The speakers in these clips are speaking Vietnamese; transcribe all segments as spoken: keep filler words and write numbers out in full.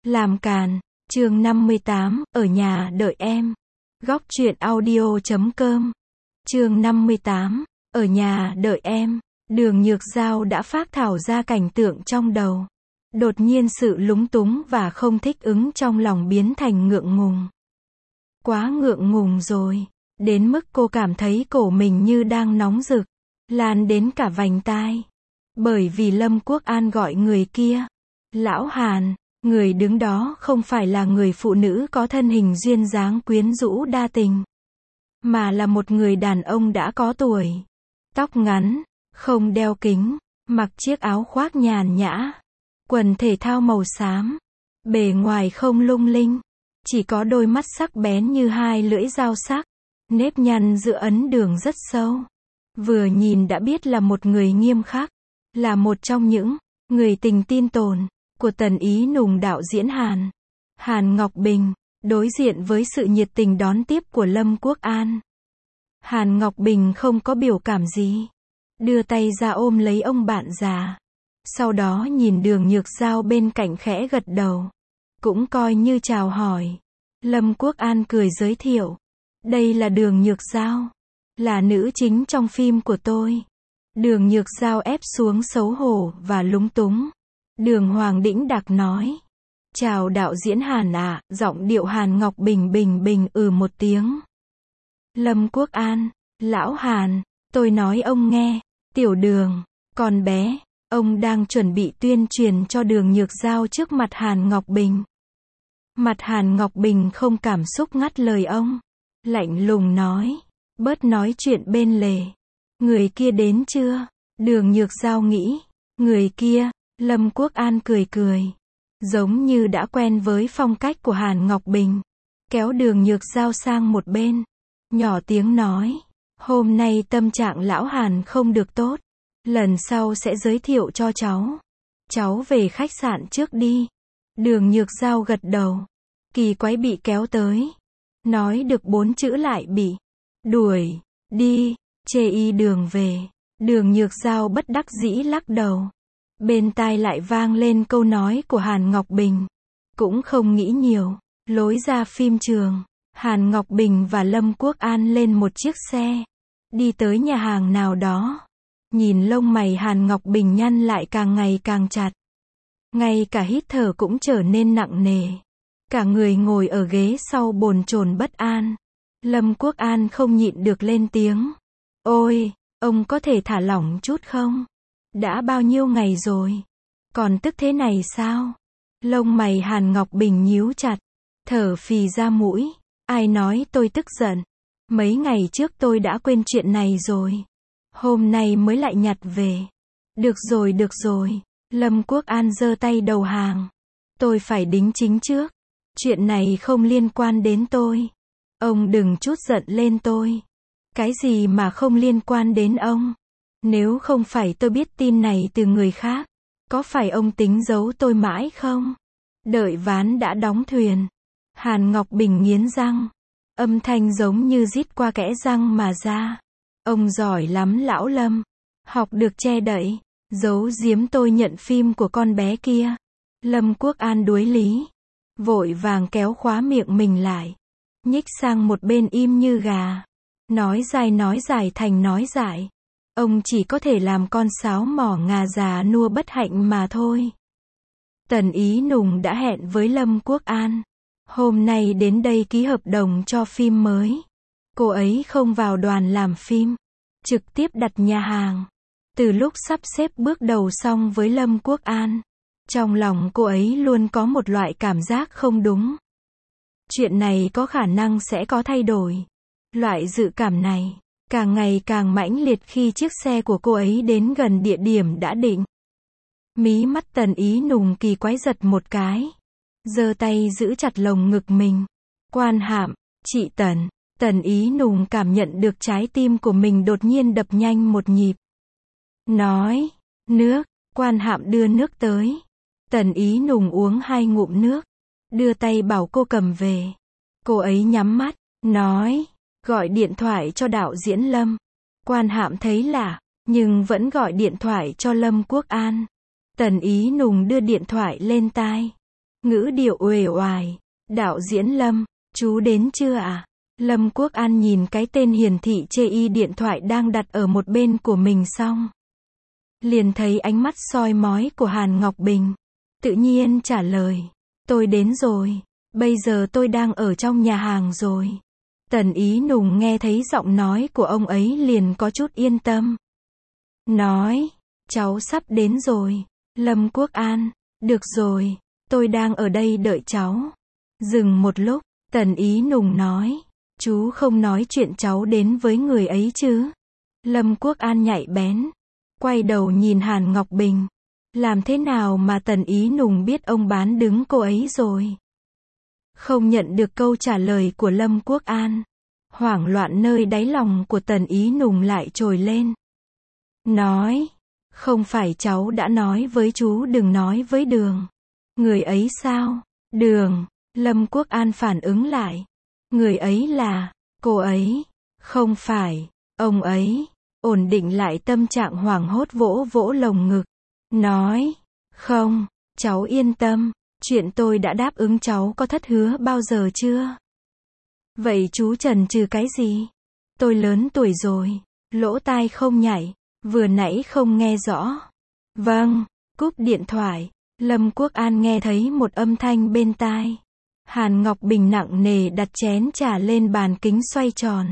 Làm càn, chương năm mươi tám, ở nhà đợi em. Góc truyện audio chấm com. Chương năm mươi tám, ở nhà đợi em. Đường Nhược Giao đã phác thảo ra cảnh tượng trong đầu. Đột nhiên sự lúng túng và không thích ứng trong lòng biến thành ngượng ngùng. Quá ngượng ngùng rồi, đến mức cô cảm thấy cổ mình như đang nóng rực, lan đến cả vành tai. Bởi vì Lâm Quốc An gọi người kia, Lão Hàn, người đứng đó không phải là người phụ nữ có thân hình duyên dáng quyến rũ đa tình, mà là một người đàn ông đã có tuổi, tóc ngắn, không đeo kính, mặc chiếc áo khoác nhàn nhã, quần thể thao màu xám, bề ngoài không lung linh, chỉ có đôi mắt sắc bén như hai lưỡi dao sắc, nếp nhăn giữa ấn đường rất sâu. Vừa nhìn đã biết là một người nghiêm khắc, là một trong những người tình tin tồn của Tần Ý Nùng đạo diễn Hàn. Hàn Ngọc Bình, đối diện với sự nhiệt tình đón tiếp của Lâm Quốc An, Hàn Ngọc Bình không có biểu cảm gì, đưa tay ra ôm lấy ông bạn già. Sau đó nhìn Đường Nhược Giao bên cạnh khẽ gật đầu, cũng coi như chào hỏi. Lâm Quốc An cười giới thiệu, đây là Đường Nhược Giao, là nữ chính trong phim của tôi. Đường Nhược Giao ép xuống xấu hổ và lúng túng. Đường Hoàng Đĩnh Đặc nói, chào đạo diễn Hàn ạ, giọng điệu Hàn Ngọc Bình bình bình ừ một tiếng. Lâm Quốc An, Lão Hàn, tôi nói ông nghe, Tiểu Đường, con bé, ông đang chuẩn bị tuyên truyền cho Đường Nhược Giao trước mặt Hàn Ngọc Bình. Mặt Hàn Ngọc Bình không cảm xúc ngắt lời ông, lạnh lùng nói, bớt nói chuyện bên lề. Người kia đến chưa? Đường Nhược Giao nghĩ, người kia. Lâm Quốc An cười cười, giống như đã quen với phong cách của Hàn Ngọc Bình, kéo Đường Nhược Giao sang một bên, nhỏ tiếng nói, hôm nay tâm trạng Lão Hàn không được tốt, lần sau sẽ giới thiệu cho cháu. Cháu về khách sạn trước đi. Đường Nhược Giao gật đầu, kỳ quái bị kéo tới, nói được bốn chữ lại bị đuổi đi, chê y đường về. Đường Nhược Giao bất đắc dĩ lắc đầu. Bên tai lại vang lên câu nói của Hàn Ngọc Bình. Cũng không nghĩ nhiều, lối ra phim trường, Hàn Ngọc Bình và Lâm Quốc An lên một chiếc xe, đi tới nhà hàng nào đó. Nhìn lông mày Hàn Ngọc Bình nhăn lại càng ngày càng chặt. Ngay cả hít thở cũng trở nên nặng nề. Cả người ngồi ở ghế sau bồn chồn bất an. Lâm Quốc An không nhịn được lên tiếng. Ôi, ông có thể thả lỏng chút không? Đã bao nhiêu ngày rồi? Còn tức thế này sao? Lông mày Hàn Ngọc Bình nhíu chặt, thở phì ra mũi. Ai nói tôi tức giận? Mấy ngày trước tôi đã quên chuyện này rồi. Hôm nay mới lại nhặt về. Được rồi được rồi. Lâm Quốc An giơ tay đầu hàng. Tôi phải đính chính trước. Chuyện này không liên quan đến tôi. Ông đừng chút giận lên tôi. Cái gì mà không liên quan đến ông? Nếu không phải tôi biết tin này từ người khác, có phải ông tính giấu tôi mãi không? Đợi ván đã đóng thuyền. Hàn Ngọc Bình nghiến răng. Âm thanh giống như rít qua kẽ răng mà ra. Ông giỏi lắm Lão Lâm. Học được che đậy, giấu giếm tôi nhận phim của con bé kia. Lâm Quốc An đuối lý. Vội vàng kéo khóa miệng mình lại. Nhích sang một bên im như gà. Nói dài nói dài thành nói dại. Ông chỉ có thể làm con sáo mỏ ngà già nua bất hạnh mà thôi. Tần Ý Nùng đã hẹn với Lâm Quốc An. Hôm nay đến đây ký hợp đồng cho phim mới. Cô ấy không vào đoàn làm phim, trực tiếp đặt nhà hàng. Từ lúc sắp xếp bước đầu xong với Lâm Quốc An, trong lòng cô ấy luôn có một loại cảm giác không đúng. Chuyện này có khả năng sẽ có thay đổi. Loại dự cảm này càng ngày càng mãnh liệt khi chiếc xe của cô ấy đến gần địa điểm đã định. Mí mắt Tần Ý Nùng kỳ quái giật một cái, giơ tay giữ chặt lồng ngực mình. Quan Hạm, chị Tần. Tần Ý Nùng cảm nhận được trái tim của mình đột nhiên đập nhanh một nhịp. Nói, nước. Quan Hạm đưa nước tới. Tần Ý Nùng uống hai ngụm nước, đưa tay bảo cô cầm về. Cô ấy nhắm mắt, nói, gọi điện thoại cho đạo diễn Lâm. Quan Hạm thấy lạ, nhưng vẫn gọi điện thoại cho Lâm Quốc An. Tần Ý Nùng đưa điện thoại lên tai. ngữ điệu uể oải. Đạo diễn Lâm, chú đến chưa ạ? Lâm Quốc An nhìn cái tên hiển thị chê y điện thoại đang đặt ở một bên của mình xong. Liền thấy ánh mắt soi mói của Hàn Ngọc Bình. Tự nhiên trả lời. Tôi đến rồi. Bây giờ tôi đang ở trong nhà hàng rồi. Tần Ý Nùng nghe thấy giọng nói của ông ấy liền có chút yên tâm. Nói. Cháu sắp đến rồi. Lâm Quốc An. Được rồi. Tôi đang ở đây đợi cháu. Dừng một lúc. Tần Ý Nùng nói. Chú không nói chuyện cháu đến với người ấy chứ? Lâm Quốc An nhạy bén. Quay đầu nhìn Hàn Ngọc Bình. Làm thế nào mà Tần Ý Nùng biết ông bán đứng cô ấy rồi? Không nhận được câu trả lời của Lâm Quốc An. Hoảng loạn nơi đáy lòng của Tần Ý Nùng lại trồi lên. Nói. Không phải cháu đã nói với chú đừng nói với Đường. Người ấy sao? Đường. Lâm Quốc An phản ứng lại. Người ấy là, cô ấy. Không phải, ông ấy. Ổn định lại tâm trạng hoảng hốt vỗ vỗ lồng ngực. Nói. Không, cháu yên tâm. Chuyện tôi đã đáp ứng cháu có thất hứa bao giờ chưa? Vậy chú chần chừ cái gì? Tôi lớn tuổi rồi. Lỗ tai không nhảy. Vừa nãy không nghe rõ. Vâng, cúp điện thoại. Lâm Quốc An nghe thấy một âm thanh bên tai. Hàn Ngọc Bình nặng nề đặt chén trà lên bàn kính xoay tròn.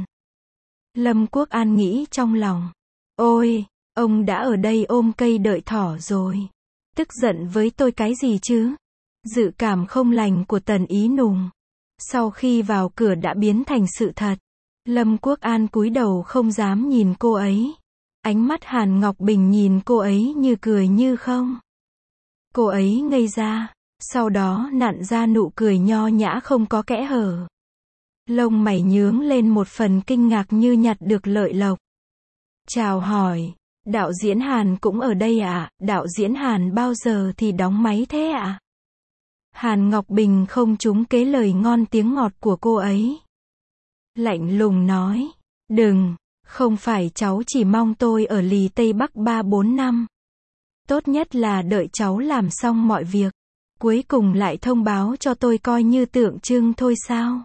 Lâm Quốc An nghĩ trong lòng. Ôi, ông đã ở đây ôm cây đợi thỏ rồi. Tức giận với tôi cái gì chứ? Dự cảm không lành của Tần Ý Nùng. Sau khi vào cửa đã biến thành sự thật. Lâm Quốc An cúi đầu không dám nhìn cô ấy. Ánh mắt Hàn Ngọc Bình nhìn cô ấy như cười như không. Cô ấy ngây ra. Sau đó nặn ra nụ cười nho nhã không có kẽ hở. Lông mày nhướng lên một phần kinh ngạc như nhặt được lợi lộc. Chào hỏi, đạo diễn Hàn cũng ở đây ạ? Đạo diễn Hàn bao giờ thì đóng máy thế ạ? Hàn Ngọc Bình không trúng kế lời ngon tiếng ngọt của cô ấy. Lạnh lùng nói, đừng, không phải cháu chỉ mong tôi ở lì Tây Bắc ba bốn năm. Tốt nhất là đợi cháu làm xong mọi việc. Cuối cùng lại thông báo cho tôi coi như tượng trưng thôi sao?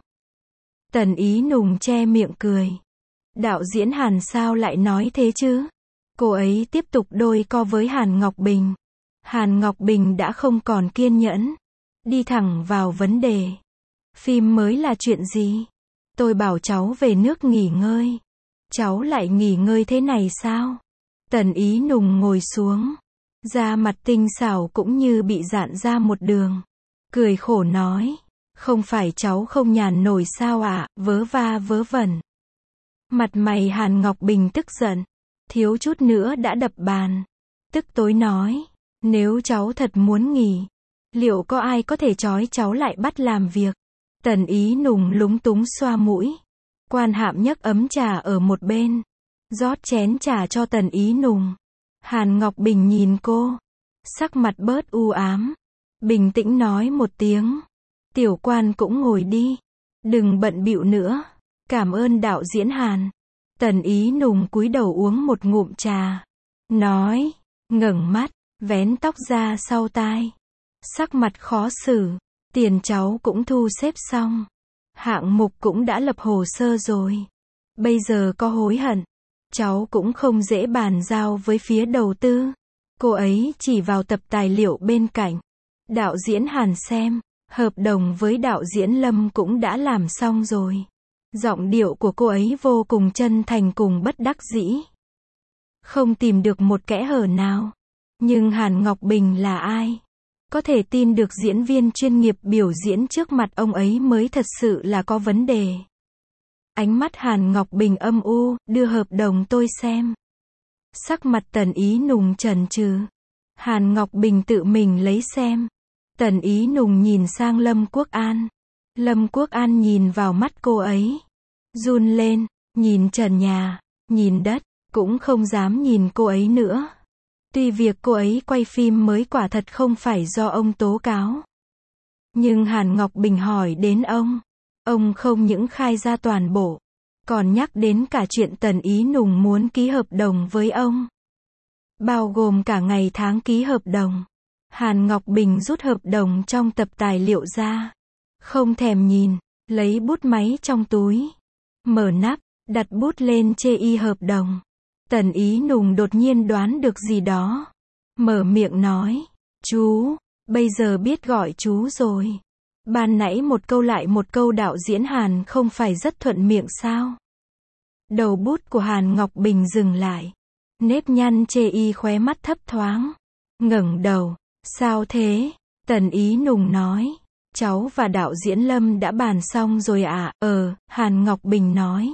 Tần Ý Nùng che miệng cười. Đạo diễn Hàn sao lại nói thế chứ? Cô ấy tiếp tục đôi co với Hàn Ngọc Bình. Hàn Ngọc Bình đã không còn kiên nhẫn. Đi thẳng vào vấn đề. Phim mới là chuyện gì? Tôi bảo cháu về nước nghỉ ngơi. Cháu lại nghỉ ngơi thế này sao? Tần Ý Nùng ngồi xuống. Da mặt tinh xảo cũng như bị rạn ra một đường. Cười khổ nói. Không phải cháu không nhàn nổi sao ạ, à, vớ va vớ vẩn. Mặt mày Hàn Ngọc Bình tức giận. Thiếu chút nữa đã đập bàn. Tức tối nói. Nếu cháu thật muốn nghỉ. Liệu có ai có thể trói cháu lại bắt làm việc? Tần Ý Nùng lúng túng xoa mũi. Quan Hạm nhấc ấm trà ở một bên. Rót chén trà cho Tần Ý Nùng. Hàn Ngọc Bình nhìn cô. Sắc mặt bớt u ám. Bình tĩnh nói một tiếng. Tiểu Quan cũng ngồi đi. Đừng bận bịu nữa. Cảm ơn đạo diễn Hàn. Tần Ý Nùng cúi đầu uống một ngụm trà. Nói. Ngẩng mắt. Vén tóc ra sau tai. Sắc mặt khó xử. Tiền cháu cũng thu xếp xong. Hạng mục cũng đã lập hồ sơ rồi. Bây giờ có hối hận. Cháu cũng không dễ bàn giao với phía đầu tư. Cô ấy chỉ vào tập tài liệu bên cạnh. Đạo diễn Hàn xem. Hợp đồng với đạo diễn Lâm cũng đã làm xong rồi. Giọng điệu của cô ấy vô cùng chân thành cùng bất đắc dĩ. Không tìm được một kẽ hở nào. Nhưng Hàn Ngọc Bình là ai? Có thể tin được diễn viên chuyên nghiệp biểu diễn trước mặt ông ấy mới thật sự là có vấn đề. Ánh mắt Hàn Ngọc Bình âm u, đưa hợp đồng tôi xem. Sắc mặt Tần Ý Nùng chần chừ. Hàn Ngọc Bình tự mình lấy xem. Tần Ý Nùng nhìn sang Lâm Quốc An. Lâm Quốc An nhìn vào mắt cô ấy. Run lên, nhìn trần nhà, nhìn đất, cũng không dám nhìn cô ấy nữa. Tuy việc cô ấy quay phim mới quả thật không phải do ông tố cáo. Nhưng Hàn Ngọc Bình hỏi đến ông. Ông không những khai ra toàn bộ, còn nhắc đến cả chuyện Tần Ý Nùng muốn ký hợp đồng với ông. Bao gồm cả ngày tháng ký hợp đồng. Hàn Ngọc Bình rút hợp đồng trong tập tài liệu ra. Không thèm nhìn, lấy bút máy trong túi. Mở nắp, đặt bút lên chê y hợp đồng. Tần Ý Nùng đột nhiên đoán được gì đó. Mở miệng nói, chú, bây giờ biết gọi chú rồi. Ban nãy một câu lại một câu đạo diễn Hàn không phải rất thuận miệng sao? Đầu bút của Hàn Ngọc Bình dừng lại. Nếp nhăn chê y khóe mắt thấp thoáng. Ngẩng đầu, sao thế? Tần Ý Nùng nói, cháu và đạo diễn Lâm đã bàn xong rồi à? Ờ, Hàn Ngọc Bình nói.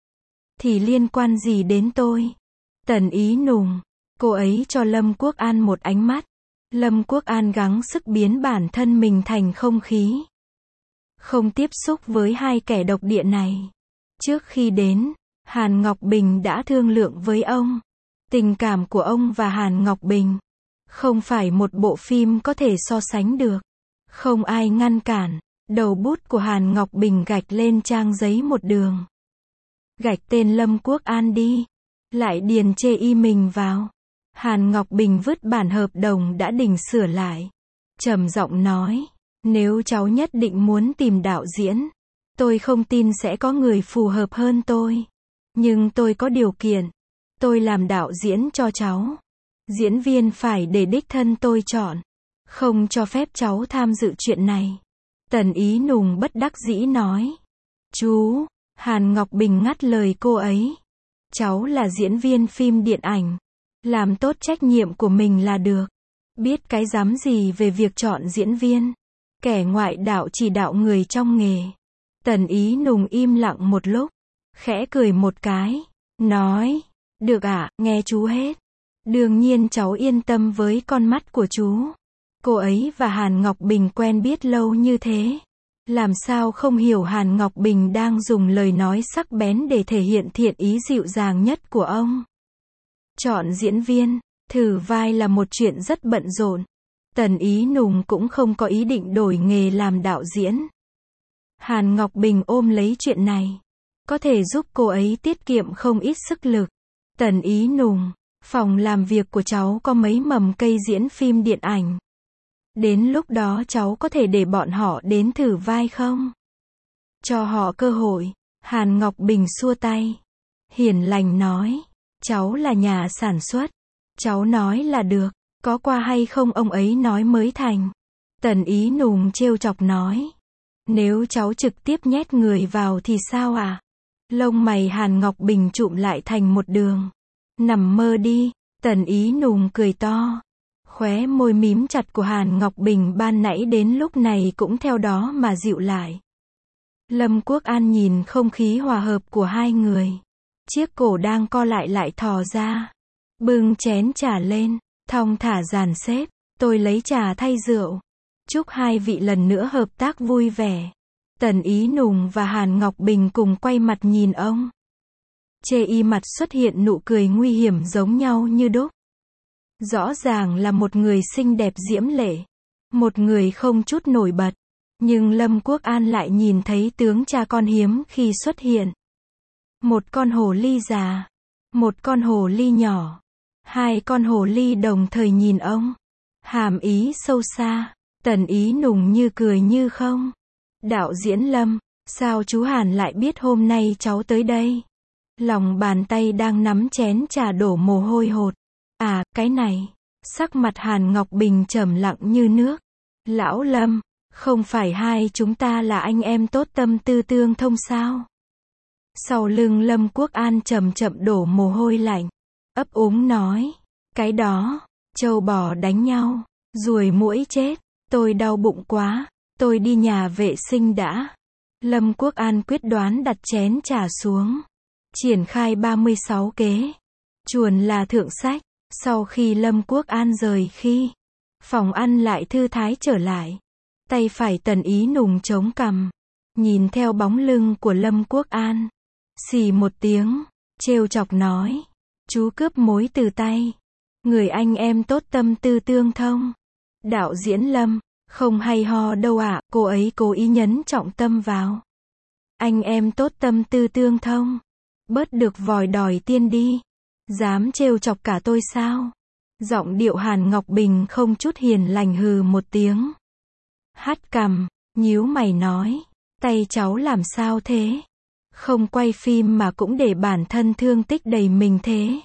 Thì liên quan gì đến tôi? Tần Ý Nùng, cô ấy cho Lâm Quốc An một ánh mắt. Lâm Quốc An gắng sức biến bản thân mình thành không khí. Không tiếp xúc với hai kẻ độc địa này. Trước khi đến, Hàn Ngọc Bình đã thương lượng với ông. Tình cảm của ông và Hàn Ngọc Bình không phải một bộ phim có thể so sánh được. Không ai ngăn cản. Đầu bút của Hàn Ngọc Bình gạch lên trang giấy một đường. Gạch tên Lâm Quốc An đi. Lại điền chê y mình vào. Hàn Ngọc Bình vứt bản hợp đồng đã đỉnh sửa lại. Trầm giọng nói, nếu cháu nhất định muốn tìm đạo diễn, tôi không tin sẽ có người phù hợp hơn tôi. Nhưng tôi có điều kiện. Tôi làm đạo diễn cho cháu. Diễn viên phải để đích thân tôi chọn. Không cho phép cháu tham dự chuyện này. Tần Ý Nùng bất đắc dĩ nói. Chú, Hàn Ngọc Bình ngắt lời cô ấy. Cháu là diễn viên phim điện ảnh. Làm tốt trách nhiệm của mình là được. Biết cái dám gì về việc chọn diễn viên. Kẻ ngoại đạo chỉ đạo người trong nghề. Tần Ý Nùng im lặng một lúc. Khẽ cười một cái. Nói, được ạ, nghe chú hết. Đương nhiên cháu yên tâm với con mắt của chú. Cô ấy và Hàn Ngọc Bình quen biết lâu như thế. Làm sao không hiểu Hàn Ngọc Bình đang dùng lời nói sắc bén để thể hiện thiện ý dịu dàng nhất của ông. Chọn diễn viên, thử vai là một chuyện rất bận rộn. Tần Ý Nùng cũng không có ý định đổi nghề làm đạo diễn. Hàn Ngọc Bình ôm lấy chuyện này. Có thể giúp cô ấy tiết kiệm không ít sức lực. Tần Ý Nùng, phòng làm việc của cháu có mấy mầm cây diễn phim điện ảnh. Đến lúc đó cháu có thể để bọn họ đến thử vai không? Cho họ cơ hội. Hàn Ngọc Bình xua tay. Hiền lành nói. Cháu là nhà sản xuất. Cháu nói là được. Có qua hay không ông ấy nói mới thành. Tần Ý Nùng trêu chọc nói. Nếu cháu trực tiếp nhét người vào thì sao à? Lông mày Hàn Ngọc Bình trụm lại thành một đường. Nằm mơ đi. Tần Ý Nùng cười to. Khóe môi mím chặt của Hàn Ngọc Bình ban nãy đến lúc này cũng theo đó mà dịu lại. Lâm Quốc An nhìn không khí hòa hợp của hai người. Chiếc cổ đang co lại lại thò ra. Bưng chén trà lên, thong thả dàn xếp. Tôi lấy trà thay rượu. Chúc hai vị lần nữa hợp tác vui vẻ. Tần Ý Nùng và Hàn Ngọc Bình cùng quay mặt nhìn ông. Chê y mặt xuất hiện nụ cười nguy hiểm giống nhau như đúc. Rõ ràng là một người xinh đẹp diễm lệ. Một người không chút nổi bật. Nhưng Lâm Quốc An lại nhìn thấy tướng cha con hiếm khi xuất hiện. Một con hồ ly già. Một con hồ ly nhỏ. Hai con hồ ly đồng thời nhìn ông. Hàm ý sâu xa. Tần Ý Nùng như cười như không. Đạo diễn Lâm, sao chú Hàn lại biết hôm nay cháu tới đây? Lòng bàn tay đang nắm chén trà đổ mồ hôi hột. À, cái này. Sắc mặt Hàn Ngọc Bình trầm lặng như nước. Lão Lâm, không phải hai chúng ta là anh em tốt tâm tư tương thông sao? Sau lưng Lâm Quốc An chậm chậm đổ mồ hôi lạnh. Ấp úng nói. Cái đó, trâu bò đánh nhau, ruồi muỗi chết. Tôi đau bụng quá. Tôi đi nhà vệ sinh đã. Lâm Quốc An quyết đoán đặt chén trà xuống. Triển khai ba mươi sáu kế. Chuồn là thượng sách. Sau khi Lâm Quốc An rời khi, phòng ăn lại thư thái trở lại. Tay phải Tần Ý Nùng chống cằm. Nhìn theo bóng lưng của Lâm Quốc An. Xì một tiếng. Trêu chọc nói. Chú cướp mối từ tay. Người anh em tốt tâm tư tương thông. Đạo diễn Lâm. Không hay ho đâu ạ, à, cô ấy cố ý nhấn trọng tâm vào. Anh em tốt tâm tư tương thông. Bớt được vòi đòi tiên đi. Dám trêu chọc cả tôi sao? Giọng điệu Hàn Ngọc Bình không chút hiền lành hừ một tiếng. Hắt cằm, nhíu mày nói, tay cháu làm sao thế? Không quay phim mà cũng để bản thân thương tích đầy mình thế.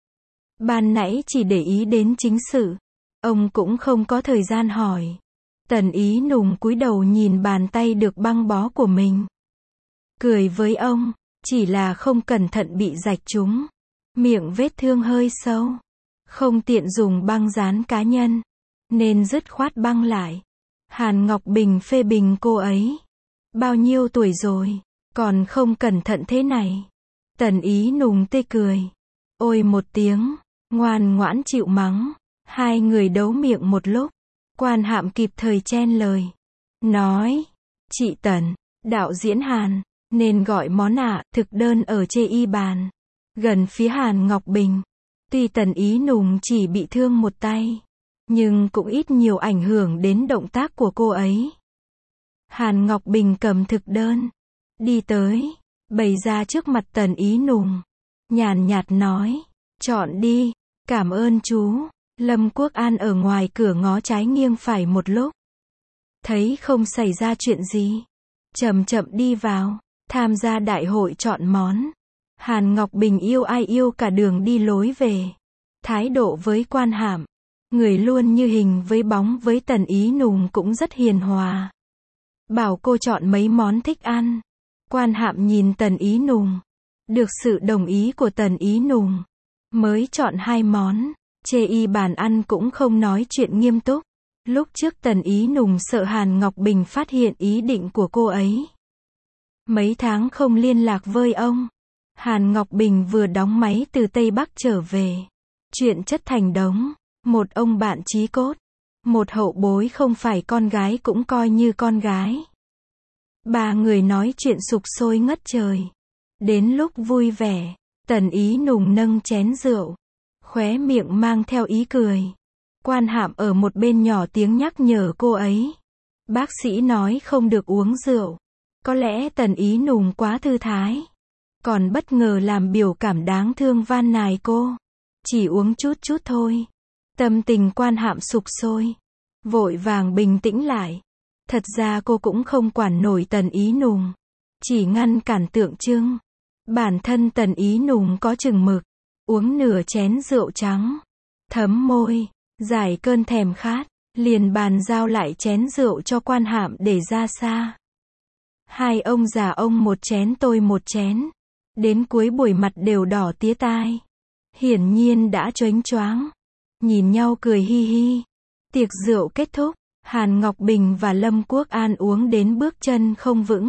Ban nãy chỉ để ý đến chính sự. Ông cũng không có thời gian hỏi. Tần Ý Nùng cúi đầu nhìn bàn tay được băng bó của mình. Cười với ông, chỉ là không cẩn thận bị rạch trúng. Miệng vết thương hơi sâu. Không tiện dùng băng dán cá nhân. Nên dứt khoát băng lại. Hàn Ngọc Bình phê bình cô ấy. Bao nhiêu tuổi rồi, còn không cẩn thận thế này. Tần Ý Nùng tê cười. Ôi một tiếng, ngoan ngoãn chịu mắng. Hai người đấu miệng một lúc. Quan Hạm kịp thời chen lời. Nói, chị Tần, đạo diễn Hàn, nên gọi món ạ, thực đơn ở chê y bàn. Gần phía Hàn Ngọc Bình. Tuy Tần Ý Nùng chỉ bị thương một tay, nhưng cũng ít nhiều ảnh hưởng đến động tác của cô ấy. Hàn Ngọc Bình cầm thực đơn, đi tới, bày ra trước mặt Tần Ý Nùng. Nhàn nhạt nói, chọn đi, cảm ơn chú. Lâm Quốc An ở ngoài cửa ngó trái nghiêng phải một lúc. Thấy không xảy ra chuyện gì. Chậm chậm đi vào, tham gia đại hội chọn món. Hàn Ngọc Bình yêu ai yêu cả đường đi lối về. Thái độ với Quan Hạm, người luôn như hình với bóng với Tần Ý Nùng cũng rất hiền hòa. Bảo cô chọn mấy món thích ăn. Quan Hạm nhìn Tần Ý Nùng. Được sự đồng ý của Tần Ý Nùng, mới chọn hai món. Chê y bàn ăn cũng không nói chuyện nghiêm túc. Lúc trước Tần Ý Nùng sợ Hàn Ngọc Bình phát hiện ý định của cô ấy. Mấy tháng không liên lạc với ông. Hàn Ngọc Bình vừa đóng máy từ Tây Bắc trở về. Chuyện chất thành đống. Một ông bạn chí cốt. Một hậu bối không phải con gái cũng coi như con gái. Ba người nói chuyện sục sôi ngất trời. Đến lúc vui vẻ, Tần Ý Nùng nâng chén rượu. Khóe miệng mang theo ý cười. Quan Hạm ở một bên nhỏ tiếng nhắc nhở cô ấy. Bác sĩ nói không được uống rượu. Có lẽ Tần Ý Nùng quá thư thái. Còn bất ngờ làm biểu cảm đáng thương van nài cô. Chỉ uống chút chút thôi. Tâm tình Quan Hạm sục sôi. Vội vàng bình tĩnh lại. Thật ra cô cũng không quản nổi Tần Ý Nùng. Chỉ ngăn cản tượng trưng. Bản thân Tần Ý Nùng có chừng mực. Uống nửa chén rượu trắng. Thấm môi. Giải cơn thèm khát. Liền bàn giao lại chén rượu cho Quan Hạm để ra xa. Hai ông già ông một chén tôi một chén. Đến cuối buổi mặt đều đỏ tía tai. Hiển nhiên đã choáng choáng. Nhìn nhau cười hi hi. Tiệc rượu kết thúc. Hàn Ngọc Bình và Lâm Quốc An uống đến bước chân không vững.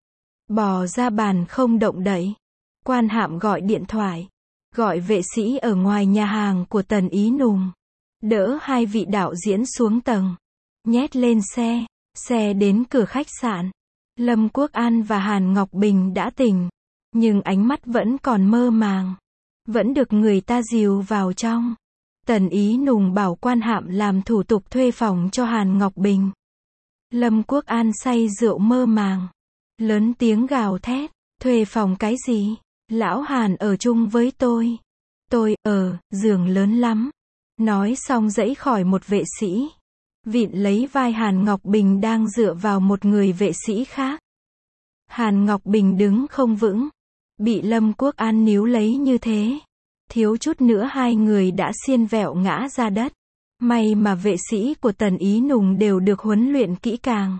Bò ra bàn không động đậy. Quan Hạm gọi điện thoại. Gọi vệ sĩ ở ngoài nhà hàng của Tần Ý Nùng. Đỡ hai vị đạo diễn xuống tầng. Nhét lên xe. Xe đến cửa khách sạn. Lâm Quốc An và Hàn Ngọc Bình đã tỉnh. Nhưng ánh mắt vẫn còn mơ màng. Vẫn được người ta dìu vào trong. Tần Ý Nùng bảo Quan Hạm làm thủ tục thuê phòng cho Hàn Ngọc Bình. Lâm Quốc An say rượu mơ màng. Lớn tiếng gào thét. Thuê phòng cái gì? Lão Hàn ở chung với tôi. Tôi, ở, giường lớn lắm. Nói xong dãy khỏi một vệ sĩ. Vịn lấy vai Hàn Ngọc Bình đang dựa vào một người vệ sĩ khác. Hàn Ngọc Bình đứng không vững. Bị Lâm Quốc An níu lấy như thế. Thiếu chút nữa hai người đã xiên vẹo ngã ra đất. May mà vệ sĩ của Tần Ý Nùng đều được huấn luyện kỹ càng.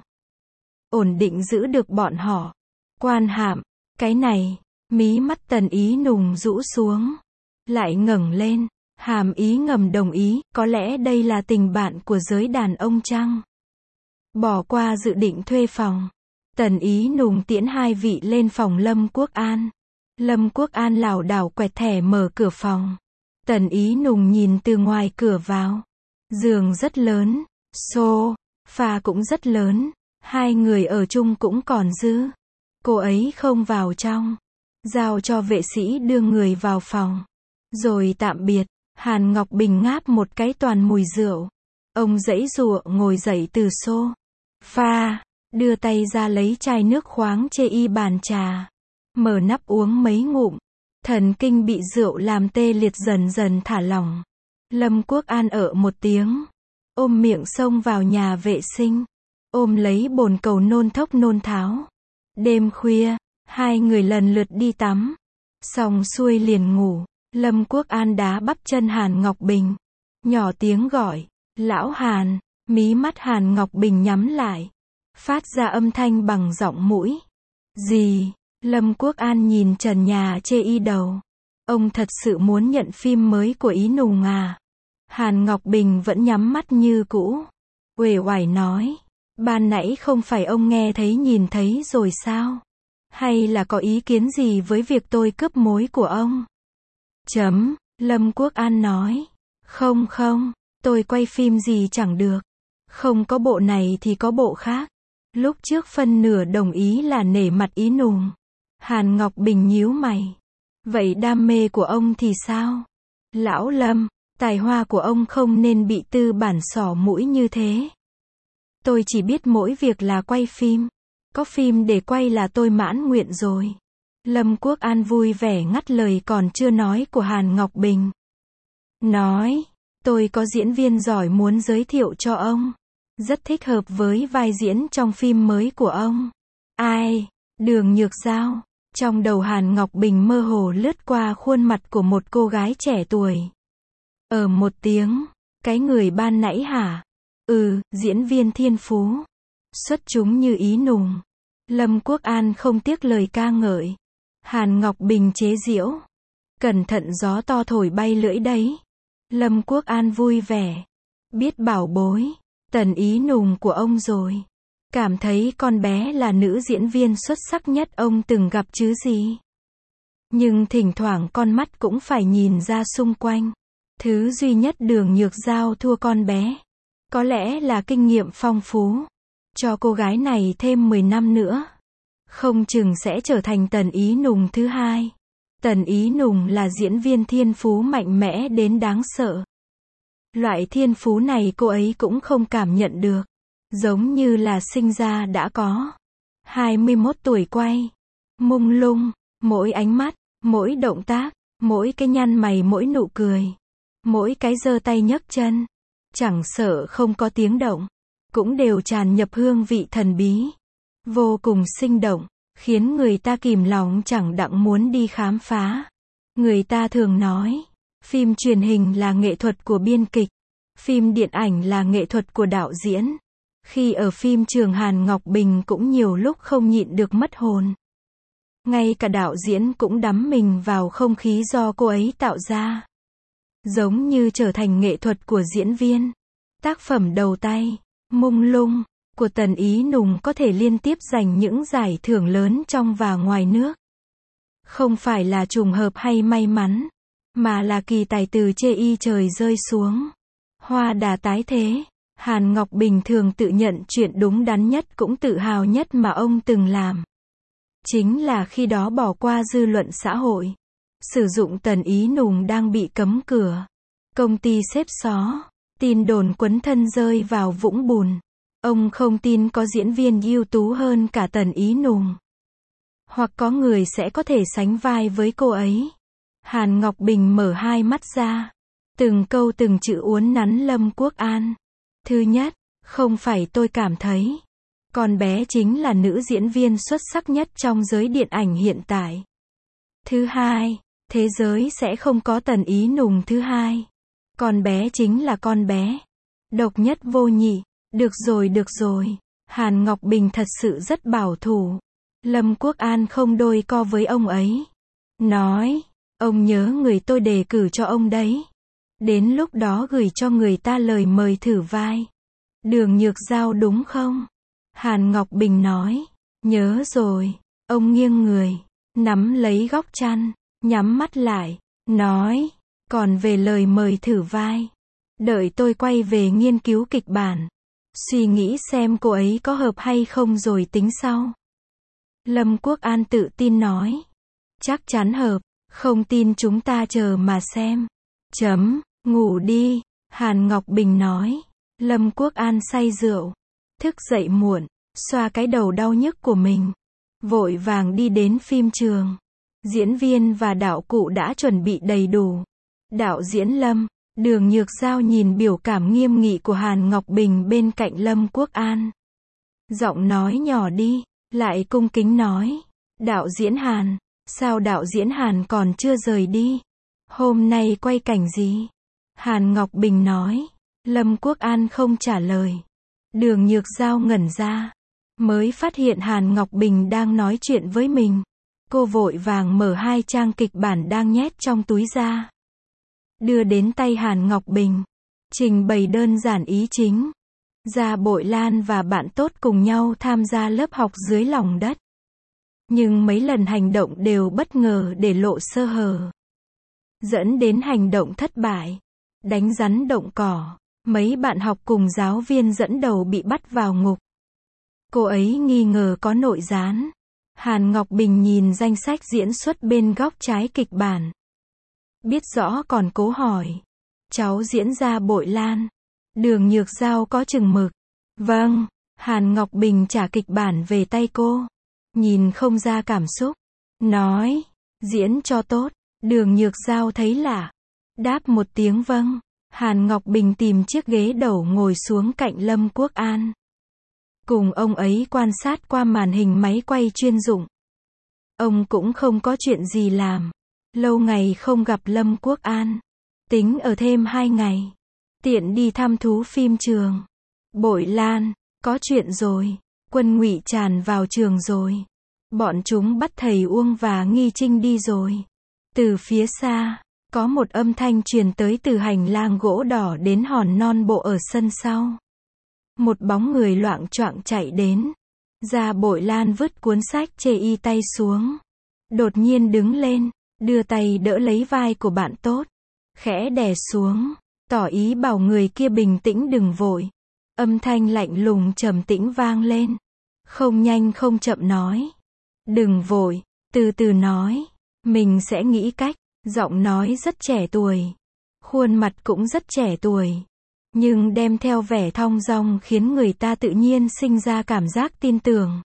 Ổn định giữ được bọn họ. Quan Hạm, cái này, mí mắt Tần Ý Nùng rũ xuống. Lại ngẩng lên, hàm ý ngầm đồng ý, có lẽ đây là tình bạn của giới đàn ông chăng? Bỏ qua dự định thuê phòng. Tần Ý Nùng tiễn hai vị lên phòng Lâm Quốc An. Lâm Quốc An lảo đảo quẹt thẻ mở cửa phòng. Tần Ý Nùng nhìn từ ngoài cửa vào. Giường rất lớn, sofa cũng rất lớn. Hai người ở chung cũng còn dư. Cô ấy không vào trong. Giao cho vệ sĩ đưa người vào phòng. Rồi tạm biệt. Hàn Ngọc Bình ngáp một cái toàn mùi rượu. Ông giãy giụa ngồi dậy từ sofa. Đưa tay ra lấy chai nước khoáng chê y bàn trà. Mở nắp uống mấy ngụm. Thần kinh bị rượu làm tê liệt dần dần thả lỏng. Lâm Quốc An ở một tiếng, ôm miệng xông vào nhà vệ sinh, ôm lấy bồn cầu nôn thốc nôn tháo. Đêm khuya, hai người lần lượt đi tắm, xong xuôi liền ngủ. Lâm Quốc An đá bắp chân Hàn Ngọc Bình, nhỏ tiếng gọi, lão Hàn. Mí mắt Hàn Ngọc Bình nhắm lại, phát ra âm thanh bằng giọng mũi. Gì? Lâm Quốc An nhìn trần nhà chê y đầu. Ông thật sự muốn nhận phim mới của Ý Nùng à? Hàn Ngọc Bình vẫn nhắm mắt như cũ, uể oải nói, ban nãy không phải ông nghe thấy nhìn thấy rồi sao? Hay là có ý kiến gì với việc tôi cướp mối của ông? Chấm, Lâm Quốc An nói, không không, tôi quay phim gì chẳng được. Không có bộ này thì có bộ khác. Lúc trước phân nửa đồng ý là nể mặt Ý Nùng. Hàn Ngọc Bình nhíu mày. Vậy đam mê của ông thì sao? Lão Lâm, tài hoa của ông không nên bị tư bản xỏ mũi như thế. Tôi chỉ biết mỗi việc là quay phim. Có phim để quay là tôi mãn nguyện rồi. Lâm Quốc An vui vẻ ngắt lời còn chưa nói của Hàn Ngọc Bình. Nói, tôi có diễn viên giỏi muốn giới thiệu cho ông. Rất thích hợp với vai diễn trong phim mới của ông. Ai? Đường Nhược Giao. Trong đầu Hàn Ngọc Bình mơ hồ lướt qua khuôn mặt của một cô gái trẻ tuổi. Ở một tiếng, cái người ban nãy hả? Ừ, diễn viên thiên phú. Xuất chúng như Ý Nùng. Lâm Quốc An không tiếc lời ca ngợi. Hàn Ngọc Bình chế giễu. Cẩn thận gió to thổi bay lưỡi đấy. Lâm Quốc An vui vẻ. Biết bảo bối. Tần Ý Nùng của ông rồi. Cảm thấy con bé là nữ diễn viên xuất sắc nhất ông từng gặp chứ gì. Nhưng thỉnh thoảng con mắt cũng phải nhìn ra xung quanh. Thứ duy nhất Đường Nhược Giao thua con bé. Có lẽ là kinh nghiệm phong phú. Cho cô gái này thêm mười năm nữa. Không chừng sẽ trở thành Tần Ý Nùng thứ hai. Tần Ý Nùng là diễn viên thiên phú mạnh mẽ đến đáng sợ. Loại thiên phú này cô ấy cũng không cảm nhận được. Giống như là sinh ra đã có. hai mươi mốt tuổi quay. Mông lung. Mỗi ánh mắt, mỗi động tác, mỗi cái nhăn mày mỗi nụ cười. Mỗi cái giơ tay nhấc chân. Chẳng sợ không có tiếng động. Cũng đều tràn nhập hương vị thần bí. Vô cùng sinh động. Khiến người ta kìm lòng chẳng đặng muốn đi khám phá. Người ta thường nói. Phim truyền hình là nghệ thuật của biên kịch. Phim điện ảnh là nghệ thuật của đạo diễn. Khi ở phim trường Hàn Ngọc Bình cũng nhiều lúc không nhịn được mất hồn. Ngay cả đạo diễn cũng đắm mình vào không khí do cô ấy tạo ra. Giống như trở thành nghệ thuật của diễn viên. Tác phẩm đầu tay, Mông Lung, của Tần Ý Nùng có thể liên tiếp giành những giải thưởng lớn trong và ngoài nước. Không phải là trùng hợp hay may mắn, mà là kỳ tài từ chê y trời rơi xuống. Hoa đà tái thế. Hàn Ngọc Bình thường tự nhận chuyện đúng đắn nhất cũng tự hào nhất mà ông từng làm. Chính là khi đó bỏ qua dư luận xã hội. Sử dụng Tần Ý Nùng đang bị cấm cửa. Công ty xếp xó. Tin đồn quấn thân rơi vào vũng bùn. Ông không tin có diễn viên ưu tú hơn cả Tần Ý Nùng. Hoặc có người sẽ có thể sánh vai với cô ấy. Hàn Ngọc Bình mở hai mắt ra. Từng câu từng chữ uốn nắn Lâm Quốc An. Thứ nhất, không phải tôi cảm thấy. Con bé chính là nữ diễn viên xuất sắc nhất trong giới điện ảnh hiện tại. Thứ hai, thế giới sẽ không có Tần Ý Nùng thứ hai. Con bé chính là con bé. Độc nhất vô nhị. Được rồi được rồi. Hàn Ngọc Bình thật sự rất bảo thủ. Lâm Quốc An không đôi co với ông ấy. Nói, ông nhớ người tôi đề cử cho ông đấy. Đến lúc đó gửi cho người ta lời mời thử vai. Đường Nhược Giao đúng không? Hàn Ngọc Bình nói. Nhớ rồi. Ông nghiêng người. Nắm lấy góc chăn. Nhắm mắt lại. Nói. Còn về lời mời thử vai. Đợi tôi quay về nghiên cứu kịch bản. Suy nghĩ xem cô ấy có hợp hay không rồi tính sau. Lâm Quốc An tự tin nói. Chắc chắn hợp. Không tin chúng ta chờ mà xem. Chấm. Ngủ đi. Hàn Ngọc Bình nói. Lâm Quốc An say rượu. Thức dậy muộn. Xoa cái đầu đau nhức của mình. Vội vàng đi đến phim trường. Diễn viên và đạo cụ đã chuẩn bị đầy đủ. Đạo diễn Lâm. Đường Nhược Giao nhìn biểu cảm nghiêm nghị của Hàn Ngọc Bình bên cạnh Lâm Quốc An. Giọng nói nhỏ đi, lại cung kính nói. Đạo diễn Hàn, sao đạo diễn Hàn còn chưa rời đi? Hôm nay quay cảnh gì? Hàn Ngọc Bình nói. Lâm Quốc An không trả lời. Đường Nhược Giao ngẩn ra. Mới phát hiện Hàn Ngọc Bình đang nói chuyện với mình. Cô vội vàng mở hai trang kịch bản đang nhét trong túi ra. Đưa đến tay Hàn Ngọc Bình. Trình bày đơn giản ý chính. Gia Bội Lan và bạn tốt cùng nhau tham gia lớp học dưới lòng đất. Nhưng mấy lần hành động đều bất ngờ để lộ sơ hở. Dẫn đến hành động thất bại. Đánh rắn động cỏ. Mấy bạn học cùng giáo viên dẫn đầu bị bắt vào ngục. Cô ấy nghi ngờ có nội gián. Hàn Ngọc Bình nhìn danh sách diễn xuất bên góc trái kịch bản. Biết rõ còn cố hỏi. Cháu diễn Gia Bội Lan. Đường Nhược Giao có chừng mực. Vâng. Hàn Ngọc Bình trả kịch bản về tay cô. Nhìn không ra cảm xúc. Nói. Diễn cho tốt. Đường Nhược Giao thấy lạ. Đáp một tiếng vâng. Hàn Ngọc Bình tìm chiếc ghế đầu ngồi xuống cạnh Lâm Quốc An. Cùng ông ấy quan sát qua màn hình máy quay chuyên dụng. Ông cũng không có chuyện gì làm. Lâu ngày không gặp Lâm Quốc An. Tính ở thêm hai ngày. Tiện đi thăm thú phim trường. Bội Lan, có chuyện rồi. Quân Ngụy tràn vào trường rồi. Bọn chúng bắt thầy Uông và Nghi Trinh đi rồi. Từ phía xa, có một âm thanh truyền tới từ hành lang gỗ đỏ đến hòn non bộ ở sân sau. Một bóng người loạng choạng chạy đến. Gia Bội Lan vứt cuốn sách chê y tay xuống. Đột nhiên đứng lên, đưa tay đỡ lấy vai của bạn tốt. Khẽ đè xuống, tỏ ý bảo người kia bình tĩnh đừng vội. Âm thanh lạnh lùng trầm tĩnh vang lên. Không nhanh không chậm nói. Đừng vội, từ từ nói. Mình sẽ nghĩ cách. Giọng nói rất trẻ tuổi. Khuôn mặt cũng rất trẻ tuổi. Nhưng đem theo vẻ thong dong khiến người ta tự nhiên sinh ra cảm giác tin tưởng.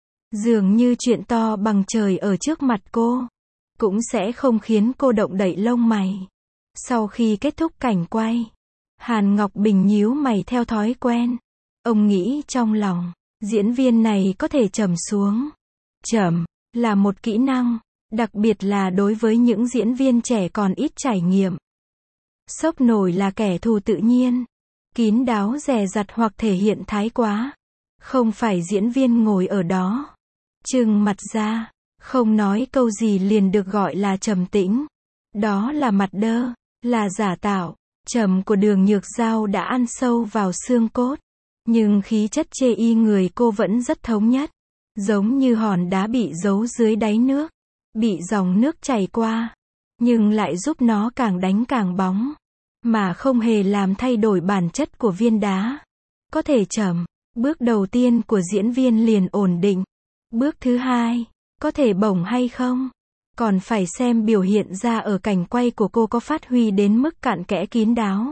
Dường như chuyện to bằng trời ở trước mặt cô. Cũng sẽ không khiến cô động đậy lông mày. Sau khi kết thúc cảnh quay. Hàn Ngọc Bình nhíu mày theo thói quen. Ông nghĩ trong lòng. Diễn viên này có thể trầm xuống. Trầm là một kỹ năng. Đặc biệt là đối với những diễn viên trẻ còn ít trải nghiệm. Sốc nổi là kẻ thù tự nhiên. Kín đáo dè dặt hoặc thể hiện thái quá. Không phải diễn viên ngồi ở đó. Trừng mặt ra. Không nói câu gì liền được gọi là trầm tĩnh. Đó là mặt đơ. Là giả tạo. Trầm của Đường Nhược Giao đã ăn sâu vào xương cốt. Nhưng khí chất chê y người cô vẫn rất thống nhất. Giống như hòn đá bị giấu dưới đáy nước. Bị dòng nước chảy qua. Nhưng lại giúp nó càng đánh càng bóng. Mà không hề làm thay đổi bản chất của viên đá. Có thể trầm. Bước đầu tiên của diễn viên liền ổn định. Bước thứ hai. Có thể bổng hay không? Còn phải xem biểu hiện ra ở cảnh quay của cô có phát huy đến mức cặn kẽ kín đáo.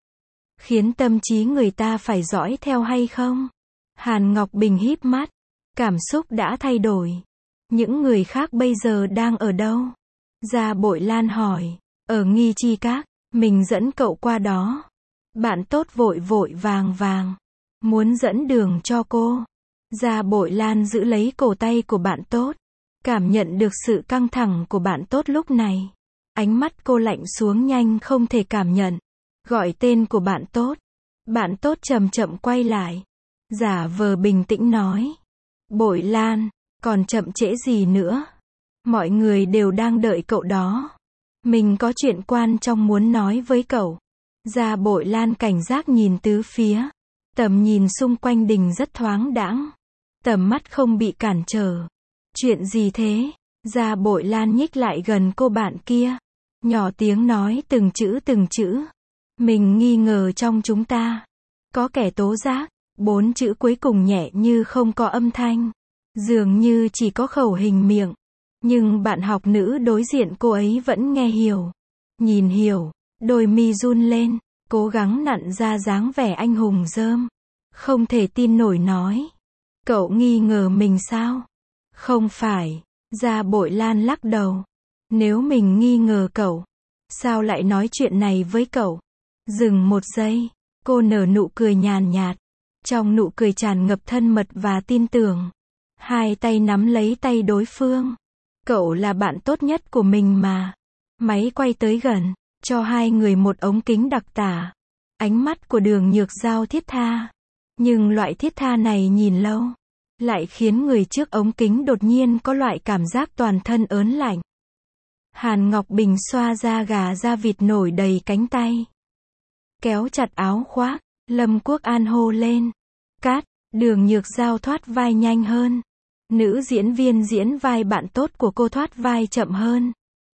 Khiến tâm trí người ta phải dõi theo hay không? Hàn Ngọc Bình híp mắt. Cảm xúc đã thay đổi. Những người khác bây giờ đang ở đâu? Gia Bội Lan hỏi. Ở Nghi Chi Các. Mình dẫn cậu qua đó. Bạn tốt vội vội vàng vàng. Muốn dẫn đường cho cô. Gia Bội Lan giữ lấy cổ tay của bạn tốt. Cảm nhận được sự căng thẳng của bạn tốt lúc này. Ánh mắt cô lạnh xuống nhanh không thể cảm nhận. Gọi tên của bạn tốt. Bạn tốt chậm chậm quay lại. Giả vờ bình tĩnh nói. Bội Lan, còn chậm trễ gì nữa? Mọi người đều đang đợi cậu đó. Mình có chuyện quan trọng muốn nói với cậu. Gia Bội Lan cảnh giác nhìn tứ phía. Tầm nhìn xung quanh đình rất thoáng đãng. Tầm mắt không bị cản trở. Chuyện gì thế? Gia Bội Lan nhích lại gần cô bạn kia. Nhỏ tiếng nói từng chữ từng chữ. Mình nghi ngờ trong chúng ta. Có kẻ tố giác. Bốn chữ cuối cùng nhẹ như không có âm thanh. Dường như chỉ có khẩu hình miệng. Nhưng bạn học nữ đối diện cô ấy vẫn nghe hiểu. Nhìn hiểu. Đôi mi run lên. Cố gắng nặn ra dáng vẻ anh hùng rơm. Không thể tin nổi nói. Cậu nghi ngờ mình sao? Không phải. Gia Bội Lan lắc đầu. Nếu mình nghi ngờ cậu, sao lại nói chuyện này với cậu? Dừng một giây, cô nở nụ cười nhàn nhạt. Trong nụ cười tràn ngập thân mật và tin tưởng. Hai tay nắm lấy tay đối phương. Cậu là bạn tốt nhất của mình mà. Máy quay tới gần, cho hai người một ống kính đặc tả. Ánh mắt của Đường Nhược Giao thiết tha. Nhưng loại thiết tha này nhìn lâu, lại khiến người trước ống kính đột nhiên có loại cảm giác toàn thân ớn lạnh. Hàn Ngọc Bình xoa da gà da vịt nổi đầy cánh tay. Kéo chặt áo khoác, Lâm Quốc An hô lên. Cát, Đường Nhược Giao thoát vai nhanh hơn. Nữ diễn viên diễn vai bạn tốt của cô thoát vai chậm hơn.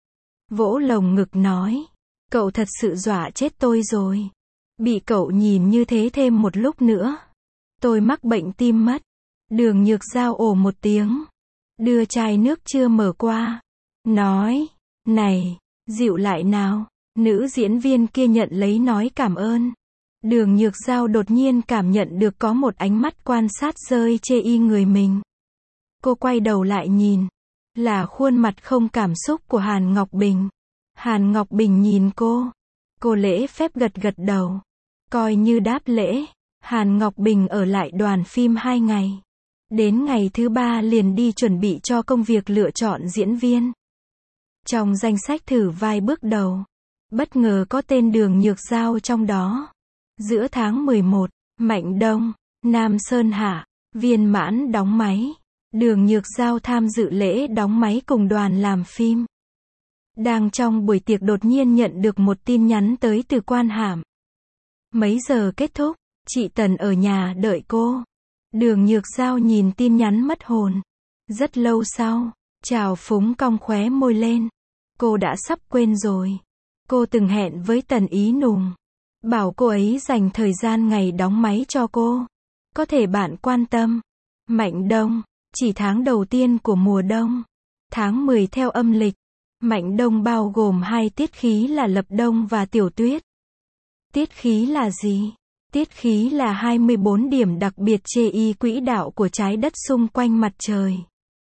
Vỗ lồng ngực nói. Cậu thật sự dọa chết tôi rồi. Bị cậu nhìn như thế thêm một lúc nữa. Tôi mắc bệnh tim mất. Đường Nhược Giao ồ một tiếng. Đưa chai nước chưa mở qua. Nói. Này, dịu lại nào. Nữ diễn viên kia nhận lấy nói cảm ơn. Đường Nhược Giao đột nhiên cảm nhận được có một ánh mắt quan sát rơi chê y người mình. Cô quay đầu lại nhìn. Là khuôn mặt không cảm xúc của Hàn Ngọc Bình. Hàn Ngọc Bình nhìn cô. Cô lễ phép gật gật đầu. Coi như đáp lễ. Hàn Ngọc Bình ở lại đoàn phim hai ngày. Đến ngày thứ ba liền đi chuẩn bị cho công việc lựa chọn diễn viên. Trong danh sách thử vai bước đầu, bất ngờ có tên Đường Nhược Giao trong đó. Giữa tháng mười một, Mạnh Đông, Nam Sơn Hạ, Viên Mãn đóng máy. Đường Nhược Giao tham dự lễ đóng máy cùng đoàn làm phim. Đang trong buổi tiệc đột nhiên nhận được một tin nhắn tới từ Quan Hàm. Mấy giờ kết thúc, chị Tần ở nhà đợi cô. Đường Nhược Giao nhìn tin nhắn mất hồn. Rất lâu sau, trào phúng cong khóe môi lên. Cô đã sắp quên rồi. Cô từng hẹn với Tần Ý Nùng. Bảo cô ấy dành thời gian ngày đóng máy cho cô. Có thể bạn quan tâm. Mạnh Đông, chỉ tháng đầu tiên của mùa đông. Tháng mười theo âm lịch. Mạnh Đông bao gồm hai tiết khí là Lập Đông và Tiểu Tuyết. Tiết khí là gì? Tiết khí là hai mươi bốn điểm đặc biệt chê y quỹ đạo của trái đất xung quanh mặt trời.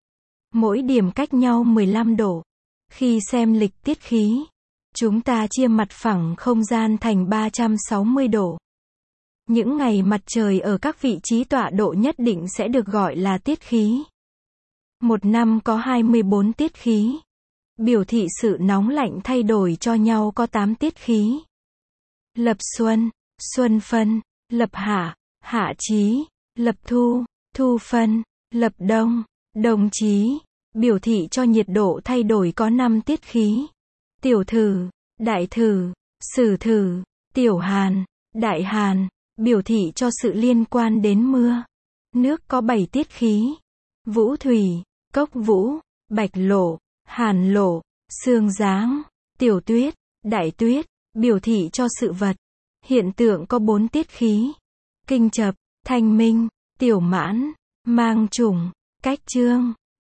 Mỗi điểm cách nhau mười lăm độ. Khi xem lịch tiết khí, chúng ta chia mặt phẳng không gian thành ba trăm sáu mươi độ. Những ngày mặt trời ở các vị trí tọa độ nhất định sẽ được gọi là tiết khí. Một năm có hai mươi bốn tiết khí. Biểu thị sự nóng lạnh thay đổi cho nhau có tám tiết khí. Lập xuân, xuân phân, lập hạ, hạ chí, lập thu, thu phân, lập đông, đông chí. Biểu thị cho nhiệt độ thay đổi có năm tiết khí. Tiểu thử, đại thử, sử thử, tiểu hàn, đại hàn. Biểu thị cho sự liên quan đến mưa. Nước có bảy tiết khí. Vũ thủy, cốc vũ, bạch lộ, hàn lộ, sương giáng, tiểu tuyết, đại tuyết. Biểu thị cho sự vật. Hiện tượng có bốn tiết khí. Kinh chập, thanh minh, tiểu mãn, mang trùng, cách chương.